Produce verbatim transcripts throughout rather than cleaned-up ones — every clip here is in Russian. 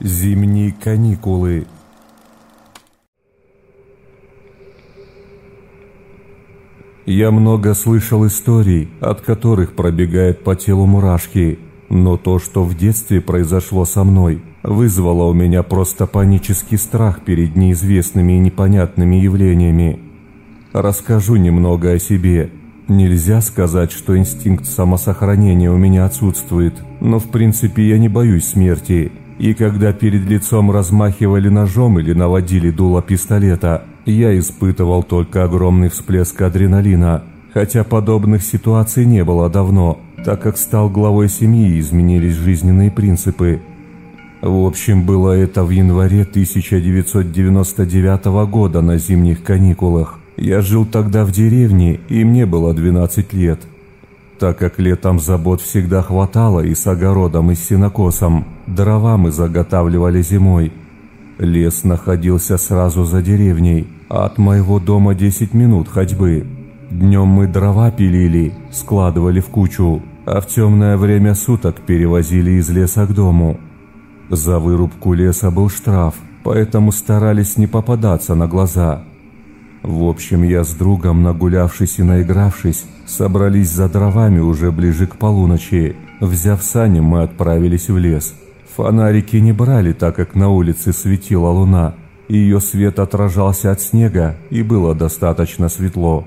Зимние каникулы. Я много слышал историй, от которых пробегают по телу мурашки, но то, что в детстве произошло со мной, вызвало у меня просто панический страх перед неизвестными и непонятными явлениями. Расскажу немного о себе. Нельзя сказать, что инстинкт самосохранения у меня отсутствует, но в принципе я не боюсь смерти. И когда перед лицом размахивали ножом или наводили дуло пистолета, я испытывал только огромный всплеск адреналина, хотя подобных ситуаций не было давно, так как стал главой семьи и изменились жизненные принципы. В общем, было это в январе тысяча девятьсот девяносто девятого года на зимних каникулах. Я жил тогда в деревне, и мне было двенадцать лет. Так как летом забот всегда хватало и с огородом, и с сенокосом, дрова мы заготавливали зимой. Лес находился сразу за деревней, а от моего дома десять минут ходьбы. Днем мы дрова пилили, складывали в кучу, а в темное время суток перевозили из леса к дому. За вырубку леса был штраф, поэтому старались не попадаться на глаза. В общем, я с другом, нагулявшись и наигравшись, собрались за дровами уже ближе к полуночи. Взяв сани, мы отправились в лес. Фонарики не брали, так как на улице светила луна. Ее свет отражался от снега, и было достаточно светло.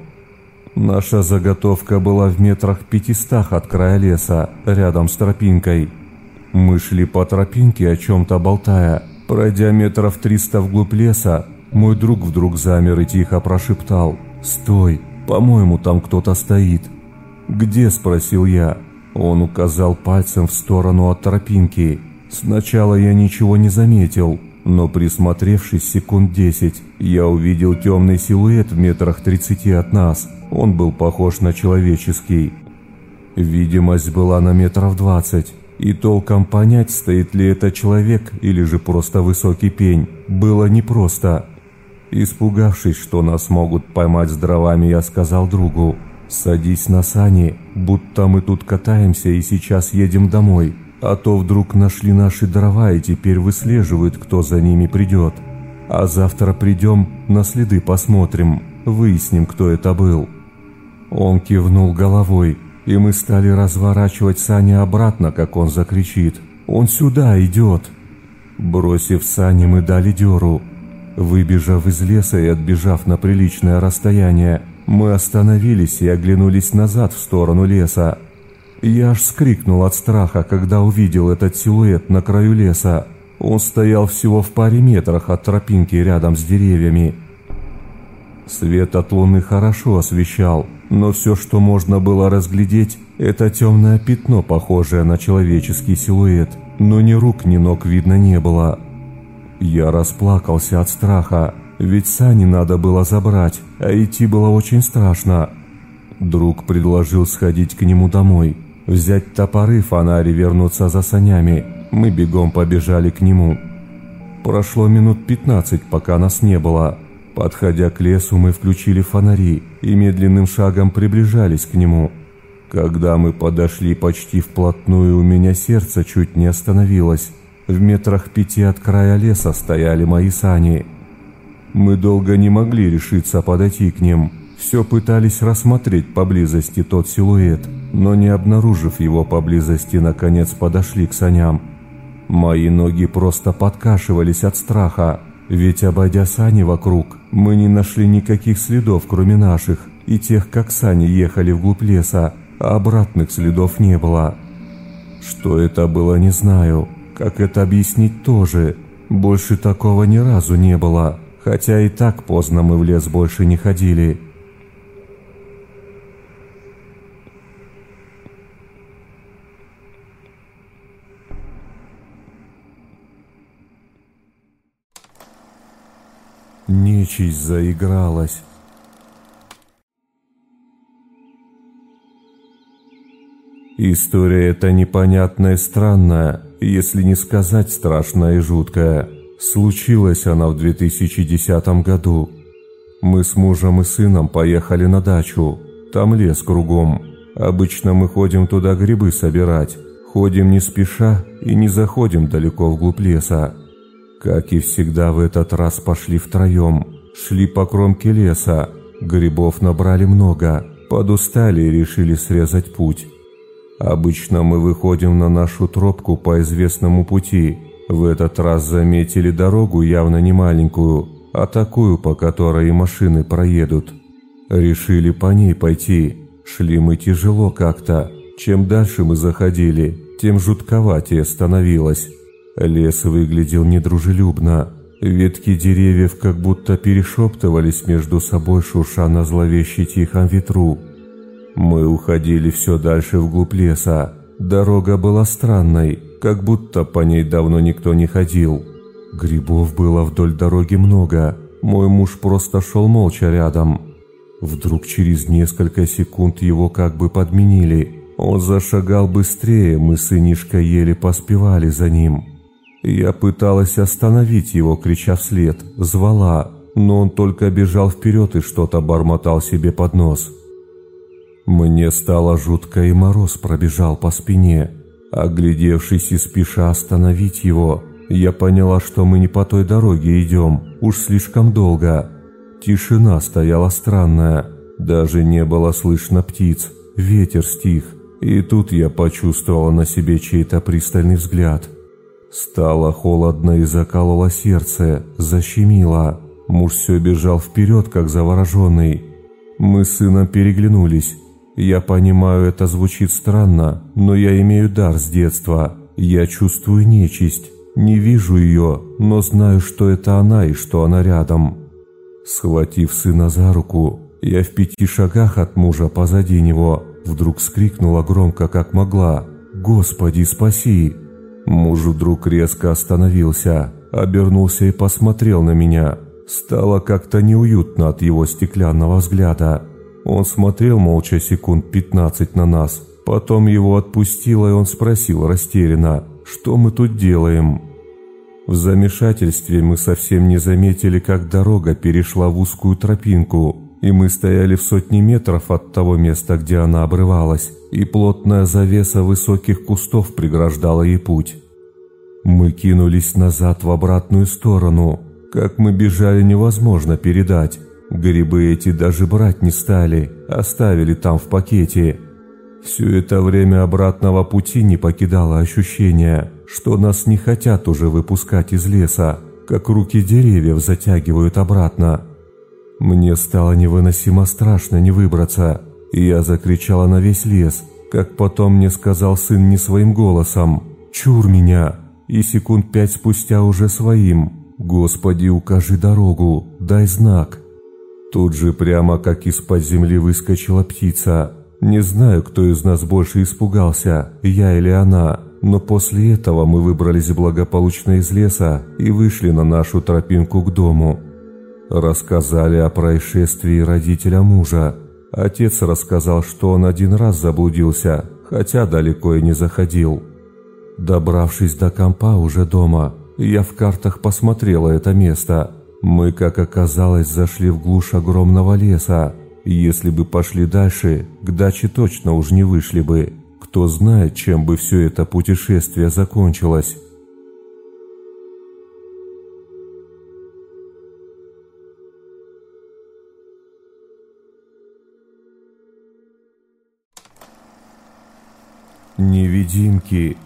Наша заготовка была в метрах пятистах от края леса, рядом с тропинкой. Мы шли по тропинке, о чем-то болтая. Пройдя метров триста вглубь леса, мой друг вдруг замер и тихо прошептал: «Стой, по-моему, там кто-то стоит». «Где?» – спросил я. Он указал пальцем в сторону от тропинки. Сначала я ничего не заметил, но присмотревшись секунд десять, я увидел темный силуэт в метрах тридцати от нас. Он был похож на человеческий. Видимость была на метров двадцать, и толком понять, стоит ли это человек или же просто высокий пень, было непросто. Испугавшись, что нас могут поймать с дровами, я сказал другу: «Садись на сани, будто мы тут катаемся и сейчас едем домой, а то вдруг нашли наши дрова и теперь выслеживают, кто за ними придет. А завтра придем, на следы посмотрим, выясним, кто это был». Он кивнул головой, и мы стали разворачивать сани обратно, как он закричит: «Он сюда идет!». Бросив сани, мы дали дёру. Выбежав из леса и отбежав на приличное расстояние, мы остановились и оглянулись назад в сторону леса. Я аж вскрикнул от страха, когда увидел этот силуэт на краю леса. Он стоял всего в паре метрах от тропинки рядом с деревьями. Свет от луны хорошо освещал, но все, что можно было разглядеть, это темное пятно, похожее на человеческий силуэт, но ни рук, ни ног видно не было. Я расплакался от страха, ведь сани надо было забрать, а идти было очень страшно. Друг предложил сходить к нему домой, взять топоры, фонарь и вернуться за санями. Мы бегом побежали к нему. Прошло минут пятнадцать, пока нас не было. Подходя к лесу, мы включили фонари и медленным шагом приближались к нему. Когда мы подошли почти вплотную, у меня сердце чуть не остановилось. В метрах пяти от края леса стояли мои сани. Мы долго не могли решиться подойти к ним. Все пытались рассмотреть поблизости тот силуэт, но не обнаружив его поблизости, наконец подошли к саням. Мои ноги просто подкашивались от страха, ведь, обойдя сани вокруг, мы не нашли никаких следов, кроме наших, и тех, как сани ехали вглубь леса, а обратных следов не было. Что это было, не знаю. Как это объяснить, тоже. Больше такого ни разу не было, хотя и так поздно мы в лес больше не ходили. Нечисть заигралась. История эта непонятная и странная, если не сказать страшная и жуткая. Случилась она в две тысячи десятом году. Мы с мужем и сыном поехали на дачу. Там лес кругом. Обычно мы ходим туда грибы собирать. Ходим не спеша и не заходим далеко вглубь леса. Как и всегда, в этот раз пошли втроем. Шли по кромке леса. Грибов набрали много. Подустали и решили срезать путь. Обычно мы выходим на нашу тропку по известному пути. В этот раз заметили дорогу явно не маленькую, а такую, по которой и машины проедут. Решили по ней пойти. Шли мы тяжело как-то. Чем дальше мы заходили, тем жутковатее становилось. Лес выглядел недружелюбно. Ветки деревьев как будто перешептывались между собой, шурша на зловеще тихом ветру. Мы уходили все дальше вглубь леса. Дорога была странной, как будто по ней давно никто не ходил. Грибов было вдоль дороги много. Мой муж просто шел молча рядом. Вдруг через несколько секунд его как бы подменили. Он зашагал быстрее, мы с сынишкой еле поспевали за ним. Я пыталась остановить его, крича вслед, звала, но он только бежал вперед и что-то бормотал себе под нос. Мне стало жутко, и мороз пробежал по спине. Оглядевшись и спеша остановить его, я поняла, что мы не по той дороге идем, уж слишком долго. Тишина стояла странная, даже не было слышно птиц, ветер стих. И тут я почувствовала на себе чей-то пристальный взгляд. Стало холодно и закололо сердце, защемило. Муж все бежал вперед, как завороженный. Мы с сыном переглянулись. Я понимаю, это звучит странно, но я имею дар с детства. Я чувствую нечисть. Не вижу ее, но знаю, что это она и что она рядом. Схватив сына за руку, я в пяти шагах от мужа позади него вдруг вскрикнула громко, как могла: «Господи, спаси!» Муж вдруг резко остановился, обернулся и посмотрел на меня. Стало как-то неуютно от его стеклянного взгляда. Он смотрел молча секунд пятнадцать на нас. Потом его отпустило, и он спросил растерянно: «Что мы тут делаем?» В замешательстве мы совсем не заметили, как дорога перешла в узкую тропинку, и мы стояли в сотне метров от того места, где она обрывалась, и плотная завеса высоких кустов преграждала ей путь. Мы кинулись назад в обратную сторону. Как мы бежали, невозможно передать. Грибы эти даже брать не стали, оставили там в пакете. Все это время обратного пути не покидало ощущение, что нас не хотят уже выпускать из леса, как руки деревьев затягивают обратно. Мне стало невыносимо страшно не выбраться, и я закричала на весь лес, как потом мне сказал сын не своим голосом: «Чур меня!» И секунд пять спустя уже своим: «Господи, укажи дорогу, дай знак». Тут же прямо как из-под земли выскочила птица. Не знаю, кто из нас больше испугался, я или она, но после этого мы выбрались благополучно из леса и вышли на нашу тропинку к дому. Рассказали о происшествии родителям мужа. Отец рассказал, что он один раз заблудился, хотя далеко и не заходил. Добравшись до компа уже дома, я в картах посмотрела это место. Мы, как оказалось, зашли в глушь огромного леса. Если бы пошли дальше, к даче точно уж не вышли бы. Кто знает, чем бы все это путешествие закончилось. Невидимки.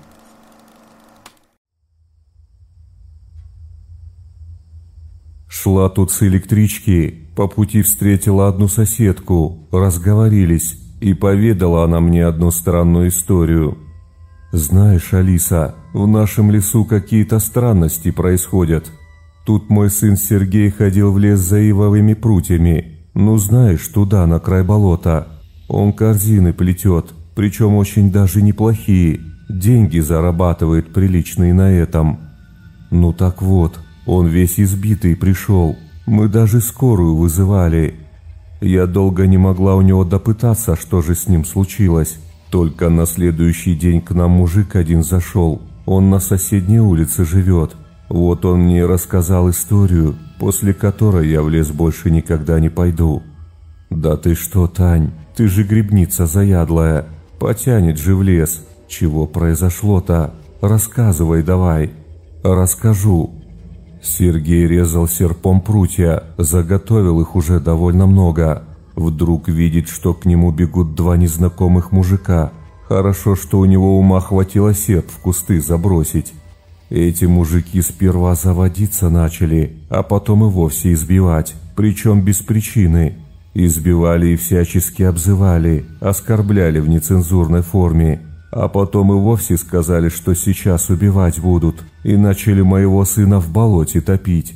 Шла тут с электрички, по пути встретила одну соседку, разговорились, и поведала она мне одну странную историю. «Знаешь, Алиса, в нашем лесу какие-то странности происходят. Тут мой сын Сергей ходил в лес за ивовыми прутьями, ну знаешь, туда, на край болота. Он корзины плетет, причем очень даже неплохие, деньги зарабатывает приличные на этом. Ну так вот, он весь избитый пришел, мы даже скорую вызывали. Я долго не могла у него допытаться, что же с ним случилось. Только на следующий день к нам мужик один зашел, он на соседней улице живет. Вот он мне рассказал историю, после которой я в лес больше никогда не пойду». «Да ты что, Тань, ты же грибница заядлая, потянет же в лес. Чего произошло-то? Рассказывай давай». «Расскажу». Сергей резал серпом прутья, заготовил их уже довольно много. Вдруг видит, что к нему бегут два незнакомых мужика. Хорошо, что у него ума хватило серп в кусты забросить. Эти мужики сперва заводиться начали, а потом и вовсе избивать, причем без причины. Избивали и всячески обзывали, оскорбляли в нецензурной форме. А потом и вовсе сказали, что сейчас убивать будут, и начали моего сына в болоте топить.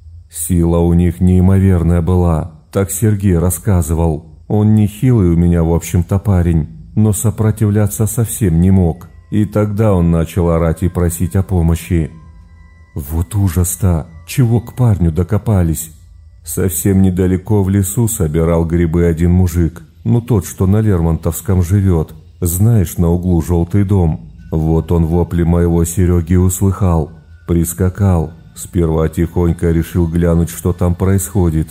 Сила у них неимоверная была, так Сергей рассказывал. Он не хилый у меня, в общем-то, парень, но сопротивляться совсем не мог. И тогда он начал орать и просить о помощи. Вот ужас-то, чего к парню докопались. Совсем недалеко в лесу собирал грибы один мужик, ну тот, что на Лермонтовском живет. Знаешь, на углу желтый дом. Вот он вопли моего Сереги услыхал. Прискакал. Сперва тихонько решил глянуть, что там происходит.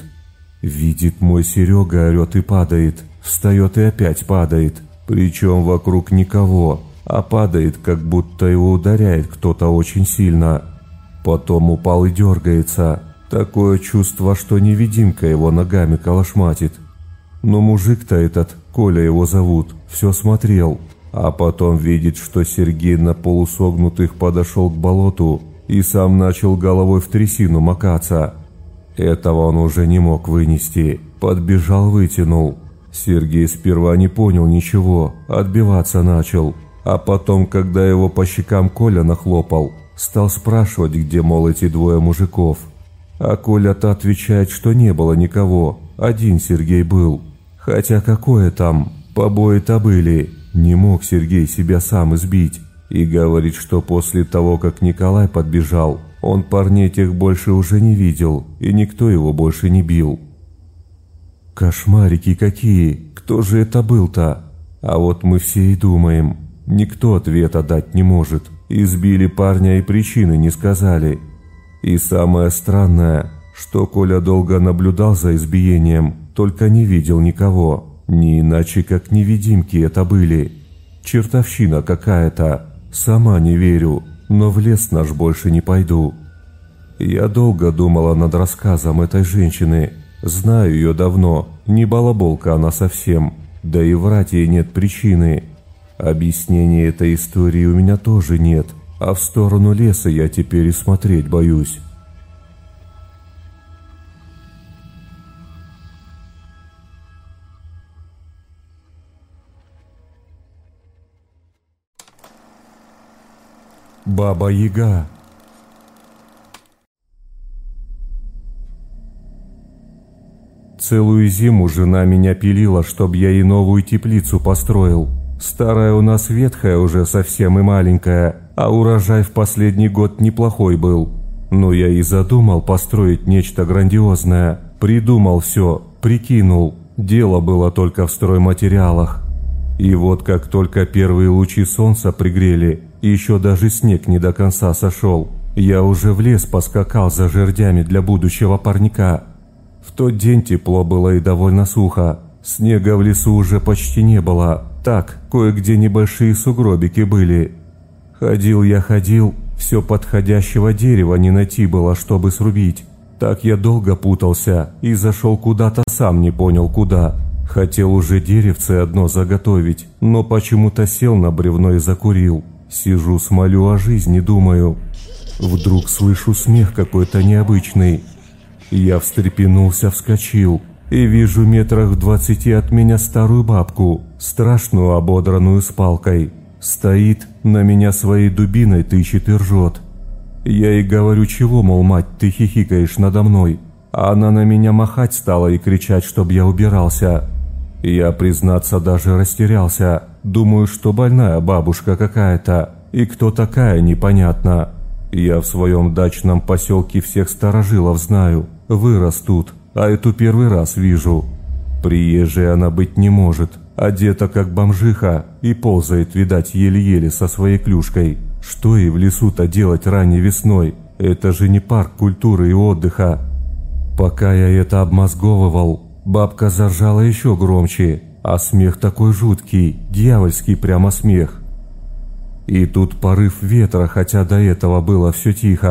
Видит, мой Серега орет и падает. Встает и опять падает. Причем вокруг никого. А падает, как будто его ударяет кто-то очень сильно. Потом упал и дергается. Такое чувство, что невидимка его ногами колошматит. Но мужик-то этот, Коля его зовут, все смотрел. А потом видит, что Сергей на полусогнутых подошел к болоту и сам начал головой в трясину макаться. Этого он уже не мог вынести. Подбежал, вытянул. Сергей сперва не понял ничего, отбиваться начал. А потом, когда его по щекам Коля нахлопал, стал спрашивать, где, мол, эти двое мужиков. А Коля-то отвечает, что не было никого, один Сергей был. Хотя какое там, побои-то были, не мог Сергей себя сам избить. И говорит, что после того, как Николай подбежал, он парней тех больше уже не видел, и никто его больше не бил. Кошмарики какие, кто же это был-то? А вот мы все и думаем, никто ответа дать не может. Избили парня и причины не сказали. И самое странное, что Коля долго наблюдал за избиением, только не видел никого. Не иначе, как невидимки это были. Чертовщина какая-то. Сама не верю, но в лес наш больше не пойду. Я долго думала над рассказом этой женщины. Знаю ее давно, не балаболка она совсем. Да и врать ей нет причины. Объяснения этой истории у меня тоже нет. А в сторону леса я теперь и смотреть боюсь. Баба-Яга. Целую зиму жена меня пилила, чтоб я ей новую теплицу построил. Старая у нас ветхая уже совсем и маленькая, а урожай в последний год неплохой был. Но я и задумал построить нечто грандиозное. Придумал все, прикинул. Дело было только в стройматериалах. И вот как только первые лучи солнца пригрели, еще даже снег не до конца сошел, я уже в лес поскакал за жердями для будущего парника. В тот день тепло было и довольно сухо. Снега в лесу уже почти не было. Так, кое-где небольшие сугробики были. Ходил я, ходил, все подходящего дерева не найти было, чтобы срубить. Так я долго путался и зашел куда-то, сам не понял куда. Хотел уже деревце одно заготовить, но почему-то сел на бревно и закурил. Сижу, смолю о жизни, думаю. Вдруг слышу смех какой-то необычный. Я встрепенулся, вскочил. И вижу метрах в двадцати от меня старую бабку, страшную, ободранную, с палкой. Стоит, на меня своей дубиной тычет и ржет. Я ей говорю, чего, мол, мать, ты хихикаешь надо мной? А она на меня махать стала и кричать, чтоб я убирался. Я, признаться, даже растерялся. Думаю, что больная бабушка какая-то. И кто такая, непонятно. Я в своем дачном поселке всех старожилов знаю. Вырос тут. А эту первый раз вижу. Приезжей она быть не может, одета как бомжиха и ползает, видать, еле-еле со своей клюшкой. Что ей в лесу-то делать ранней весной? Это же не парк культуры и отдыха. Пока я это обмозговывал, бабка заржала еще громче, а смех такой жуткий, дьявольский прямо смех. И тут порыв ветра, хотя до этого было все тихо.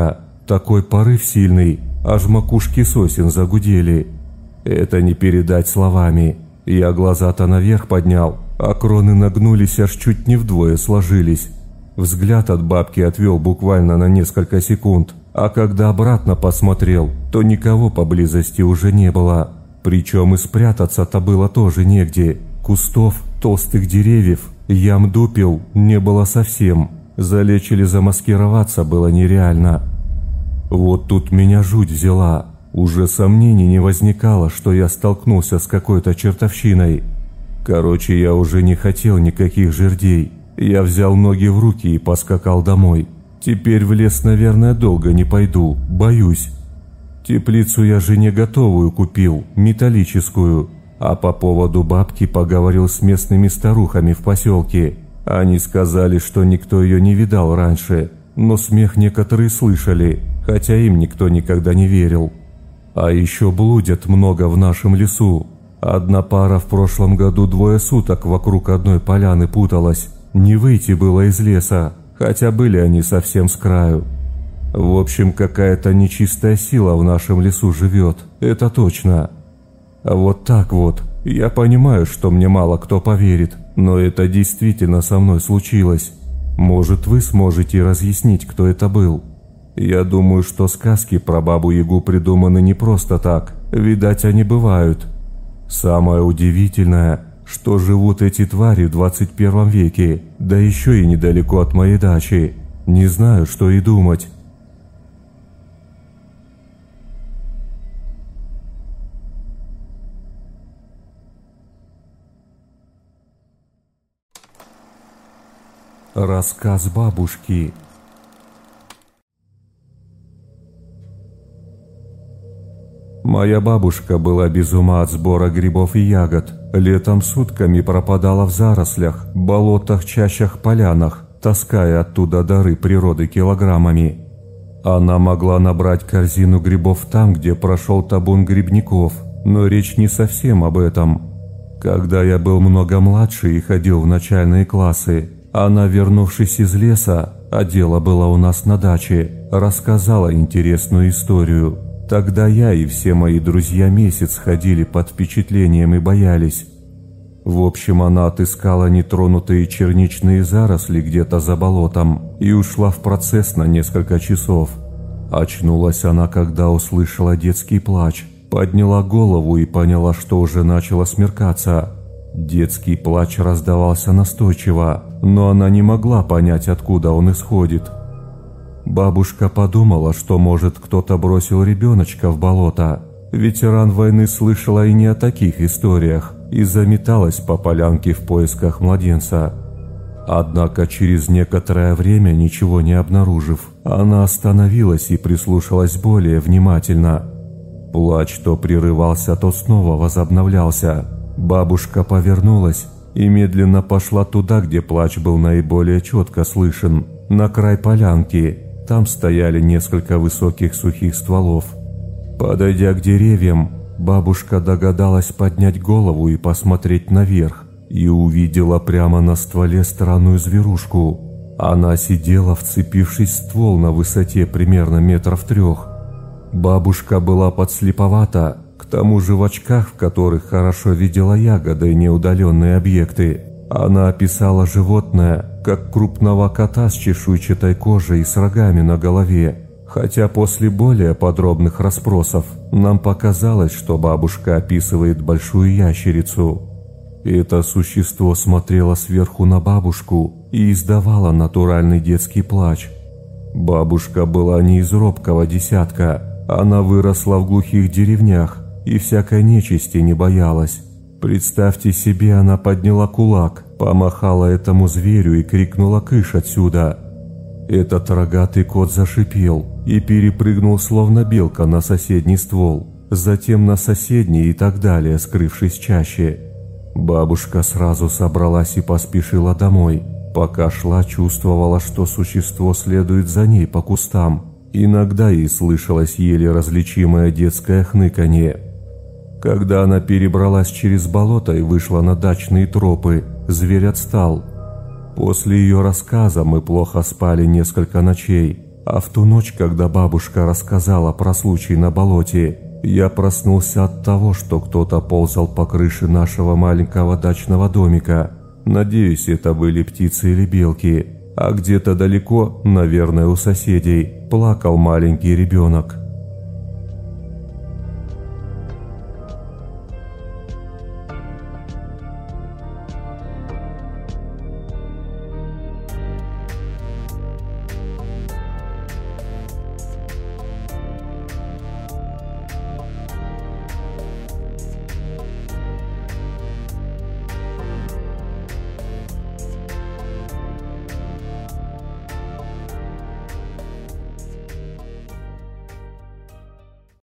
Такой порыв сильный, аж макушки сосен загудели. Это не передать словами. Я глаза-то наверх поднял, а кроны нагнулись, аж чуть не вдвое сложились. Взгляд от бабки отвел буквально на несколько секунд, а когда обратно посмотрел, то никого поблизости уже не было. Причем и спрятаться-то было тоже негде. Кустов, толстых деревьев, ям дупел не было совсем. Залечь или замаскироваться было нереально. Вот тут меня жуть взяла. Уже сомнений не возникало, что я столкнулся с какой-то чертовщиной. Короче, я уже не хотел никаких жердей. Я взял ноги в руки и поскакал домой. Теперь в лес, наверное, долго не пойду, боюсь. Теплицу я жене готовую купил, металлическую. А по поводу бабки поговорил с местными старухами в поселке. Они сказали, что никто ее не видал раньше, но смех некоторые слышали, хотя им никто никогда не верил. А еще блудят много в нашем лесу. Одна пара в прошлом году двое суток вокруг одной поляны путалась. Не выйти было из леса, хотя были они совсем с краю. В общем, какая-то нечистая сила в нашем лесу живет, это точно. Вот так вот. Я понимаю, что мне мало кто поверит, но это действительно со мной случилось. Может, вы сможете разъяснить, кто это был? Я думаю, что сказки про Бабу-Ягу придуманы не просто так. Видать, они бывают. Самое удивительное, что живут эти твари в двадцать первом веке, да еще и недалеко от моей дачи. Не знаю, что и думать. Рассказ бабушки. Моя бабушка была без ума от сбора грибов и ягод. Летом сутками пропадала в зарослях, болотах, чащах, полянах, таская оттуда дары природы килограммами. Она могла набрать корзину грибов там, где прошел табун грибников, но речь не совсем об этом. Когда я был много младше и ходил в начальные классы, она, вернувшись из леса, а дело было у нас на даче, рассказала интересную историю. Тогда я и все мои друзья месяц ходили под впечатлением и боялись. В общем, она отыскала нетронутые черничные заросли где-то за болотом и ушла в процесс на несколько часов. Очнулась она, когда услышала детский плач, подняла голову и поняла, что уже начало смеркаться. Детский плач раздавался настойчиво, но она не могла понять, откуда он исходит. Бабушка подумала, что, может, кто-то бросил ребеночка в болото. Ветеран войны слышала и не о таких историях, и заметалась по полянке в поисках младенца. Однако через некоторое время, ничего не обнаружив, она остановилась и прислушалась более внимательно. Плач то прерывался, то снова возобновлялся. Бабушка повернулась и медленно пошла туда, где плач был наиболее четко слышен, на край полянки. Там стояли несколько высоких сухих стволов. Подойдя к деревьям, бабушка догадалась поднять голову и посмотреть наверх, и увидела прямо на стволе странную зверушку. Она сидела, вцепившись в ствол на высоте примерно метров трех. Бабушка была подслеповата, к тому же в очках, в которых хорошо видела ягоды и неудаленные объекты. Она описала животное как крупного кота с чешуйчатой кожей и с рогами на голове, хотя после более подробных расспросов нам показалось, что бабушка описывает большую ящерицу. Это существо смотрело сверху на бабушку и издавало натуральный детский плач. Бабушка была не из робкого десятка, она выросла в глухих деревнях и всякой нечисти не боялась. Представьте себе, она подняла кулак, помахала этому зверю и крикнула: «Кыш отсюда!». Этот рогатый кот зашипел и перепрыгнул, словно белка, на соседний ствол, затем на соседний и так далее, скрывшись чаще. Бабушка сразу собралась и поспешила домой. Пока шла, чувствовала, что существо следует за ней по кустам. Иногда ей слышалось еле различимое детское хныканье. Когда она перебралась через болото и вышла на дачные тропы, зверь отстал. После ее рассказа мы плохо спали несколько ночей. А в ту ночь, когда бабушка рассказала про случай на болоте, я проснулся от того, что кто-то ползал по крыше нашего маленького дачного домика. Надеюсь, это были птицы или белки. А где-то далеко, наверное, у соседей, плакал маленький ребенок.